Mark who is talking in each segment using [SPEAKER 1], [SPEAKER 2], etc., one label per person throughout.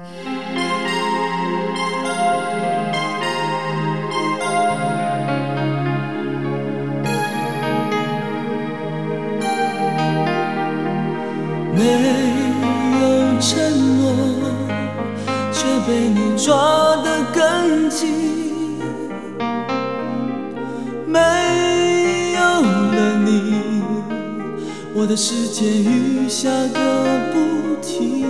[SPEAKER 1] 没有承诺，却被你抓得更紧。没有了你，我的世界雨下个不停。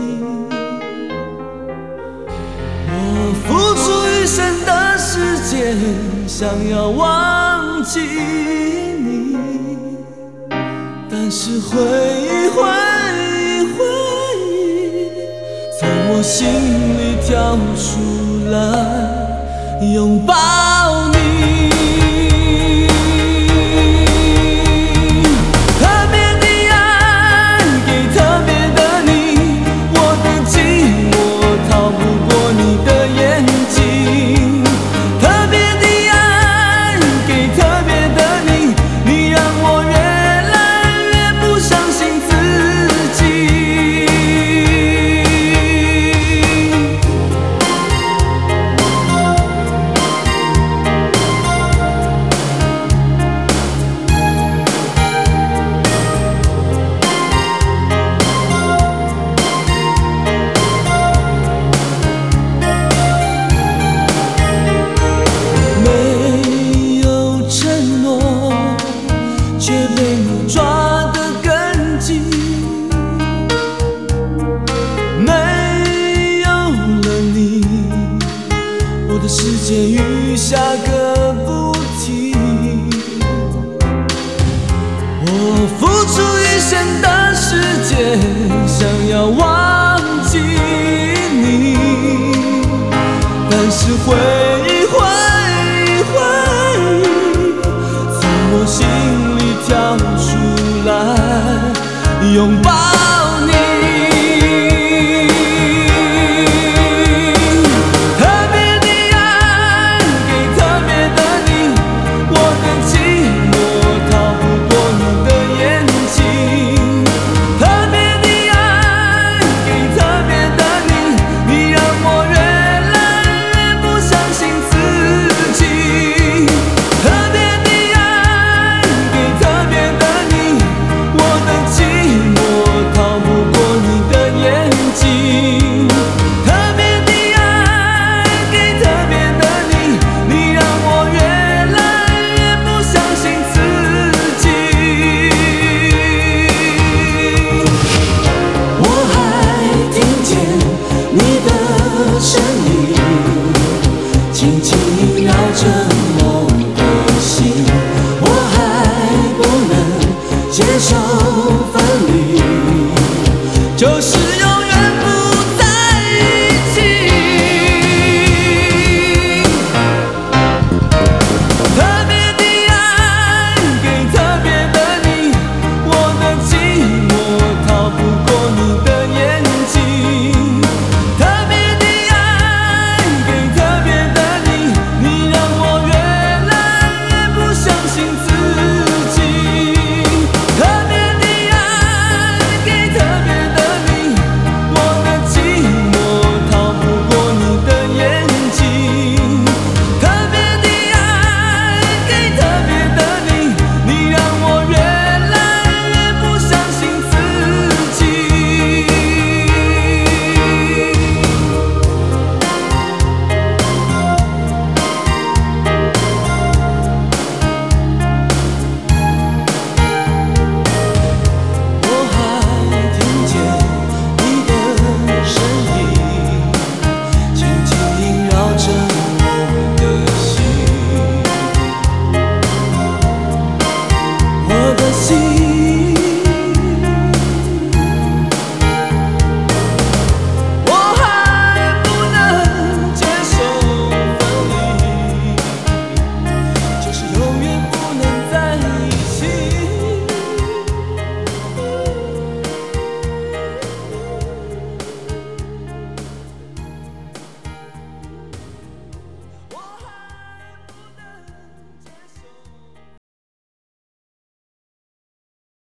[SPEAKER 1] 我付出一生的时间，想要忘记你，但是回忆从我心里跳出来拥抱你。特别的爱给特别的你，我的寂寞逃不过你的眼睛。特别的爱给特别的你，你让我越来越不相信自己。却被你抓得更紧，没有了你，我的世界雨下个不停。我付出一生的时间，想要忘记你，但是回忆从我心里跳出来拥抱你。特别的爱给特别的你，我的寂寞逃不过你的眼睛。特别的爱给特别的你，你让我越来越不相信自己。特别的爱给特别的你，我的寂寞逃不过你的眼睛。特别的爱给特别的你，你让我越来越不相信自己。我还听见你的声